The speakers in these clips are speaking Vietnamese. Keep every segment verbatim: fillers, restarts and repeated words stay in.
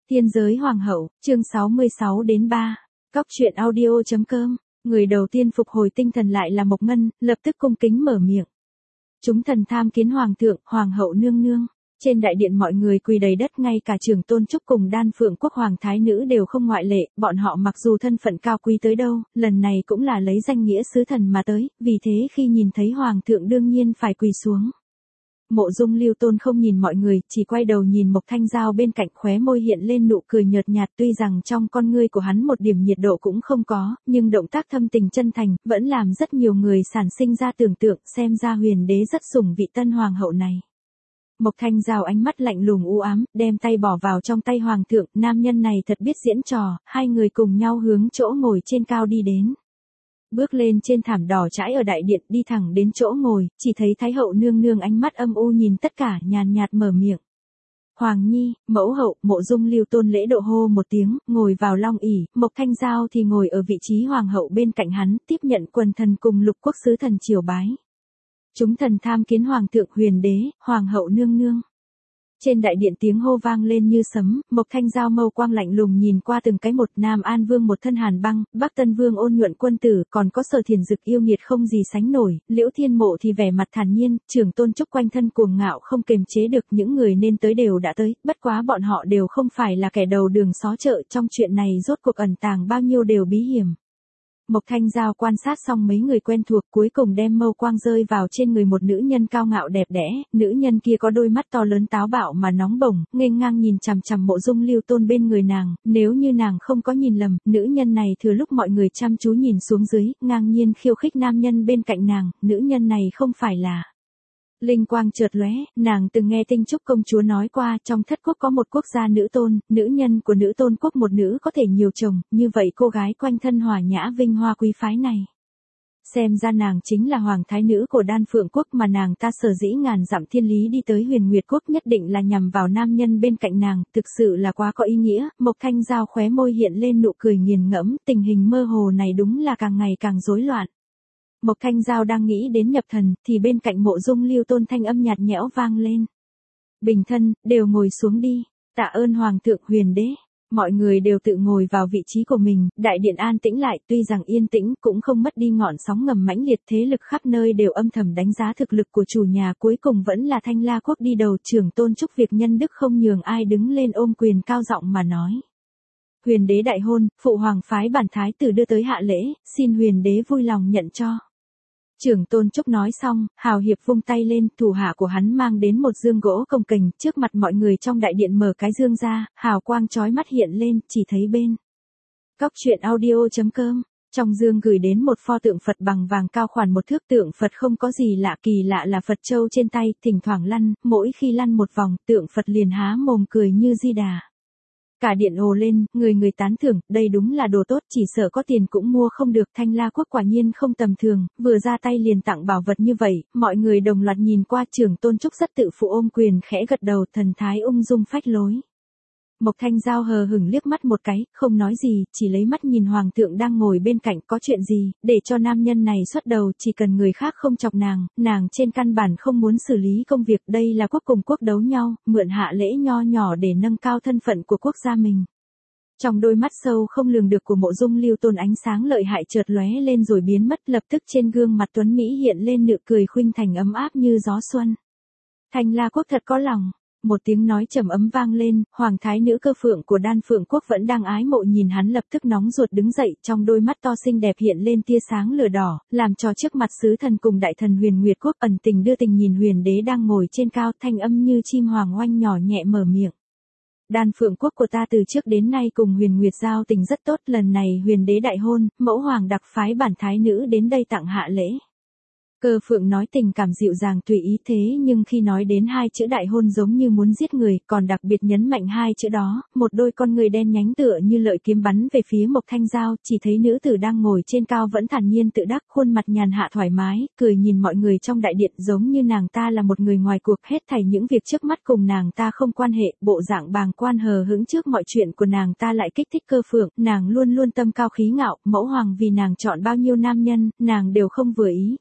Tiên giới hoàng hậu, chương sáu mươi sáu đến ba. Cóc truyện audio.com. Người đầu tiên phục hồi tinh thần lại là Mộc Ngân, lập tức cung kính mở miệng. Chúng thần tham kiến hoàng thượng, hoàng hậu nương nương. Trên đại điện mọi người quỳ đầy đất, ngay cả Trường Tôn Trúc cùng Đan Phượng Quốc hoàng thái nữ đều không ngoại lệ, bọn họ mặc dù thân phận cao quý tới đâu, lần này cũng là lấy danh nghĩa sứ thần mà tới, vì thế khi nhìn thấy hoàng thượng đương nhiên phải quỳ xuống. Mộ Dung Lưu Tôn không nhìn mọi người, chỉ quay đầu nhìn Mộc Thanh Giao bên cạnh, khóe môi hiện lên nụ cười nhợt nhạt, tuy rằng trong con ngươi của hắn một điểm nhiệt độ cũng không có, nhưng động tác thâm tình chân thành, vẫn làm rất nhiều người sản sinh ra tưởng tượng, xem ra huyền đế rất sủng vị tân hoàng hậu này. Mộc Thanh Giao ánh mắt lạnh lùng u ám, đem tay bỏ vào trong tay hoàng thượng, nam nhân này thật biết diễn trò, hai người cùng nhau hướng chỗ ngồi trên cao đi đến. Bước lên trên thảm đỏ trải ở đại điện, đi thẳng đến chỗ ngồi, chỉ thấy Thái hậu nương nương ánh mắt âm u nhìn tất cả, nhàn nhạt mở miệng. Hoàng nhi, mẫu hậu, Mộ Dung Lưu Tôn lễ độ hô một tiếng, ngồi vào long ỷ, Mộc Thanh Giao thì ngồi ở vị trí hoàng hậu bên cạnh hắn, tiếp nhận quần thần cùng lục quốc sứ thần triều bái. Chúng thần tham kiến hoàng thượng, huyền đế, hoàng hậu nương nương. Trên đại điện tiếng hô vang lên như sấm, Mộc Thanh Giao mâu quang lạnh lùng nhìn qua từng cái một, Nam An Vương một thân hàn băng, Bắc Tân Vương ôn nhuận quân tử, còn có Sở Thiền Dực yêu nghiệt không gì sánh nổi, Liễu Thiên Mộ thì vẻ mặt thản nhiên, Trường Tôn Trúc quanh thân cuồng ngạo không kềm chế được, những người nên tới đều đã tới, bất quá bọn họ đều không phải là kẻ đầu đường xó chợ, trong chuyện này rốt cuộc ẩn tàng bao nhiêu đều bí hiểm. Mộc Thanh Giao quan sát xong mấy người quen thuộc, cuối cùng đem mâu quang rơi vào trên người một nữ nhân cao ngạo đẹp đẽ, nữ nhân kia có đôi mắt to lớn táo bạo mà nóng bỏng, nghênh ngang nhìn chằm chằm Mộ Dung Lưu Tôn bên người nàng, nếu như nàng không có nhìn lầm, nữ nhân này thừa lúc mọi người chăm chú nhìn xuống dưới, ngang nhiên khiêu khích nam nhân bên cạnh nàng, nữ nhân này không phải là... Linh quang chợt lóe, nàng từng nghe Tinh Trúc công chúa nói qua, trong thất quốc có một quốc gia nữ tôn, nữ nhân của nữ tôn quốc một nữ có thể nhiều chồng, như vậy cô gái quanh thân hòa nhã vinh hoa quý phái này. Xem ra nàng chính là hoàng thái nữ của Đan Phượng Quốc, mà nàng ta sở dĩ ngàn dặm thiên lý đi tới Huyền Nguyệt Quốc nhất định là nhằm vào nam nhân bên cạnh nàng, thực sự là quá có ý nghĩa. Mộc Thanh Giao khóe môi hiện lên nụ cười nghiền ngẫm, tình hình mơ hồ này đúng là càng ngày càng rối loạn. Mộc Thanh Giao đang nghĩ đến nhập thần, thì bên cạnh Mộ Dung Lưu Tôn thanh âm nhạt nhẽo vang lên. Bình thân, đều ngồi xuống đi, tạ ơn hoàng thượng, huyền đế. Mọi người đều tự ngồi vào vị trí của mình, đại điện an tĩnh lại, tuy rằng yên tĩnh cũng không mất đi ngọn sóng ngầm mãnh liệt, thế lực khắp nơi đều âm thầm đánh giá thực lực của chủ nhà, cuối cùng vẫn là Thanh La Quốc đi đầu. Trưởng Tôn Trúc việc nhân đức không nhường ai, đứng lên ôm quyền cao giọng mà nói. Huyền đế đại hôn, phụ hoàng phái bản thái tử đưa tới hạ lễ, xin huyền đế vui lòng nhận cho. Trưởng Tôn Trúc nói xong, hào hiệp vung tay lên, thủ hạ của hắn mang đến một dương gỗ cồng kềnh, trước mặt mọi người trong đại điện mở cái dương ra, hào quang chói mắt hiện lên, chỉ thấy bên. Cóc truyện audio.com, trong dương gửi đến một pho tượng Phật bằng vàng cao khoảng một thước, tượng Phật không có gì lạ, kỳ lạ là Phật châu trên tay, thỉnh thoảng lăn, mỗi khi lăn một vòng, tượng Phật liền há mồm cười như Di Đà. Cả điện ồ lên, người người tán thưởng, đây đúng là đồ tốt, chỉ sợ có tiền cũng mua không được. Thanh La Quốc quả nhiên không tầm thường, vừa ra tay liền tặng bảo vật như vậy, mọi người đồng loạt nhìn qua. Trưởng Tôn Trúc rất tự phụ ôm quyền khẽ gật đầu, thần thái ung dung phách lối. Mộc Thanh Giao hờ hững liếc mắt một cái, không nói gì, chỉ lấy mắt nhìn hoàng thượng đang ngồi bên cạnh, có chuyện gì, để cho nam nhân này xuất đầu, chỉ cần người khác không chọc nàng, nàng trên căn bản không muốn xử lý công việc, đây là quốc cùng quốc đấu nhau, mượn hạ lễ nho nhỏ để nâng cao thân phận của quốc gia mình. Trong đôi mắt sâu không lường được của Mộ Dung Lưu Tôn ánh sáng lợi hại chợt lóe lên rồi biến mất, lập tức trên gương mặt tuấn mỹ hiện lên nụ cười khuynh thành ấm áp như gió xuân. Thanh La Quốc thật có lòng. Một tiếng nói trầm ấm vang lên, hoàng thái nữ Cơ Phượng của Đan Phượng Quốc vẫn đang ái mộ nhìn hắn, lập tức nóng ruột đứng dậy, trong đôi mắt to xinh đẹp hiện lên tia sáng lửa đỏ, làm cho trước mặt sứ thần cùng đại thần Huyền Nguyệt Quốc ẩn tình đưa tình nhìn huyền đế đang ngồi trên cao, thanh âm như chim hoàng oanh nhỏ nhẹ mở miệng. Đan Phượng Quốc của ta từ trước đến nay cùng Huyền Nguyệt giao tình rất tốt, lần này huyền đế đại hôn, mẫu hoàng đặc phái bản thái nữ đến đây tặng hạ lễ. Cơ Phượng nói tình cảm dịu dàng tùy ý thế nhưng khi nói đến hai chữ đại hôn giống như muốn giết người, còn đặc biệt nhấn mạnh hai chữ đó, một đôi con người đen nhánh tựa như lợi kiếm bắn về phía Mộc Thanh Giao, chỉ thấy nữ tử đang ngồi trên cao vẫn thản nhiên tự đắc, khuôn mặt nhàn hạ thoải mái, cười nhìn mọi người trong đại điện giống như nàng ta là một người ngoài cuộc, hết thảy những việc trước mắt cùng nàng ta không quan hệ, bộ dạng bàng quan hờ hững trước mọi chuyện của nàng ta lại kích thích Cơ Phượng, nàng luôn luôn tâm cao khí ngạo, mẫu hoàng vì nàng chọn bao nhiêu nam nhân, nàng đều không vừa ý, về sau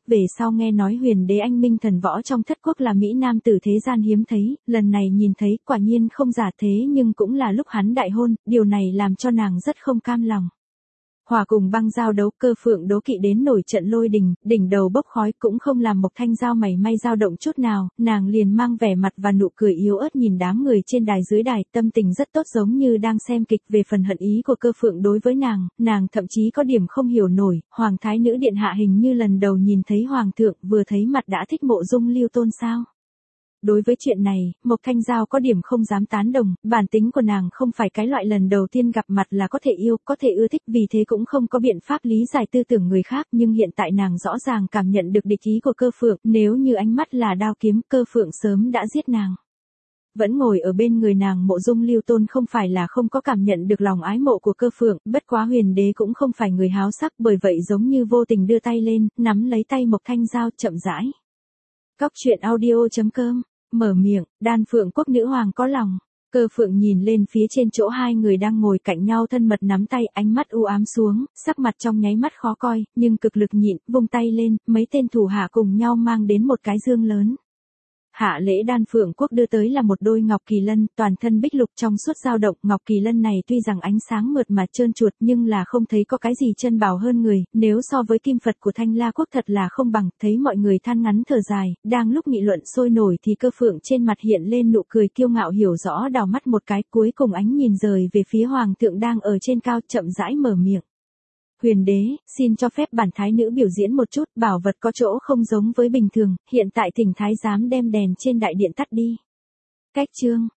Giao nghe nói huyền đế anh minh thần võ trong thất quốc là Mỹ nam tử thế gian hiếm thấy, lần này nhìn thấy quả nhiên không giả thế nhưng cũng là lúc hắn đại hôn, điều này làm cho nàng rất không cam lòng. Hòa cùng Băng Giao đấu, Cơ Phượng đố kỵ đến nổi trận lôi đình, đỉnh đầu bốc khói cũng không làm Mộc Thanh Giao mảy may dao động chút nào, nàng liền mang vẻ mặt và nụ cười yếu ớt nhìn đám người trên đài dưới đài, tâm tình rất tốt giống như đang xem kịch. Về phần hận ý của Cơ Phượng đối với nàng, nàng thậm chí có điểm không hiểu nổi, Hoàng thái nữ điện hạ hình như lần đầu nhìn thấy Hoàng thượng vừa thấy mặt đã thích Mộ Dung Lưu Tôn sao. Đối với chuyện này, Mộc Thanh Giao có điểm không dám tán đồng, bản tính của nàng không phải cái loại lần đầu tiên gặp mặt là có thể yêu, có thể ưa thích, vì thế cũng không có biện pháp lý giải tư tưởng người khác, nhưng hiện tại nàng rõ ràng cảm nhận được địch ý của Cơ Phượng, nếu như ánh mắt là đao kiếm, Cơ Phượng sớm đã giết nàng. Vẫn ngồi ở bên người nàng Mộ Dung Lưu Tôn không phải là không có cảm nhận được lòng ái mộ của Cơ Phượng, bất quá huyền đế cũng không phải người háo sắc, bởi vậy giống như vô tình đưa tay lên, nắm lấy tay Mộc Thanh Giao chậm rãi. Cóc truyện audio chấm com, mở miệng, Đan Phượng quốc nữ hoàng có lòng. Cơ Phượng nhìn lên phía trên chỗ hai người đang ngồi cạnh nhau thân mật nắm tay, ánh mắt u ám xuống, sắc mặt trong nháy mắt khó coi, nhưng cực lực nhịn, vung tay lên, mấy tên thủ hạ cùng nhau mang đến một cái dương lớn. Hạ lễ Đan Phượng quốc đưa tới là một đôi ngọc kỳ lân, toàn thân bích lục trong suốt dao động, ngọc kỳ lân này tuy rằng ánh sáng mượt mà trơn chuột nhưng là không thấy có cái gì chân bảo hơn người, nếu so với kim Phật của Thanh La quốc thật là không bằng. Thấy mọi người than ngắn thở dài, đang lúc nghị luận sôi nổi thì Cơ Phượng trên mặt hiện lên nụ cười kiêu ngạo hiểu rõ, đào mắt một cái, cuối cùng ánh nhìn rời về phía hoàng thượng đang ở trên cao, chậm rãi mở miệng. Huyền đế, xin cho phép bản thái nữ biểu diễn một chút, bảo vật có chỗ không giống với bình thường, hiện tại thỉnh thái giám đem đèn trên đại điện tắt đi. Cách chương